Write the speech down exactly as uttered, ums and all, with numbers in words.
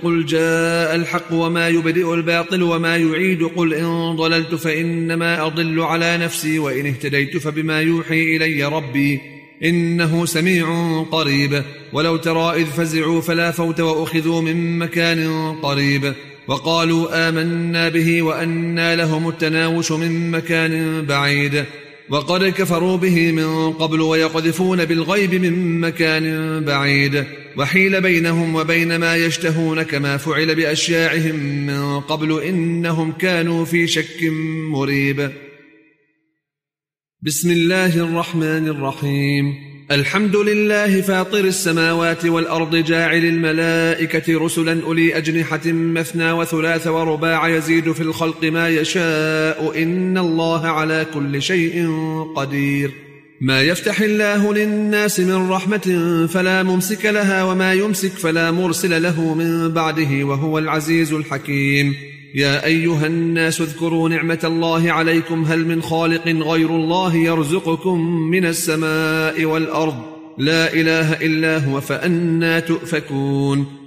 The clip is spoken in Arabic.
قل جاء الحق وما يبدئ الباطل وما يعيد قل إن ضللت فإنما أضل على نفسي وإن اهتديت فبما يوحي إلي ربي إنه سميع قريب ولو ترى إذ فزعوا فلا فوت وأخذوا من مكان قريب وقالوا آمنا به وأنى لهم التناوش من مكان بعيد وقد كفروا به من قبل ويقذفون بالغيب من مكان بعيد وحيل بينهم وبين ما يشتهون كما فعل بأشياعهم من قبل إنهم كانوا في شك مريب. بسم الله الرحمن الرحيم. الحمد لله فاطر السماوات والأرض جاعل الملائكة رسلا أولي أجنحة مثنى وثلاث ورباع يزيد في الخلق ما يشاء إن الله على كل شيء قدير. ما يفتح الله للناس من رحمة فلا ممسك لها وما يمسك فلا مرسل له من بعده وهو العزيز الحكيم. يا أيها الناس اذكروا نعمة الله عليكم هل من خالق غير الله يرزقكم من السماء والأرض لا إله إلا هو فأنى تؤفكون.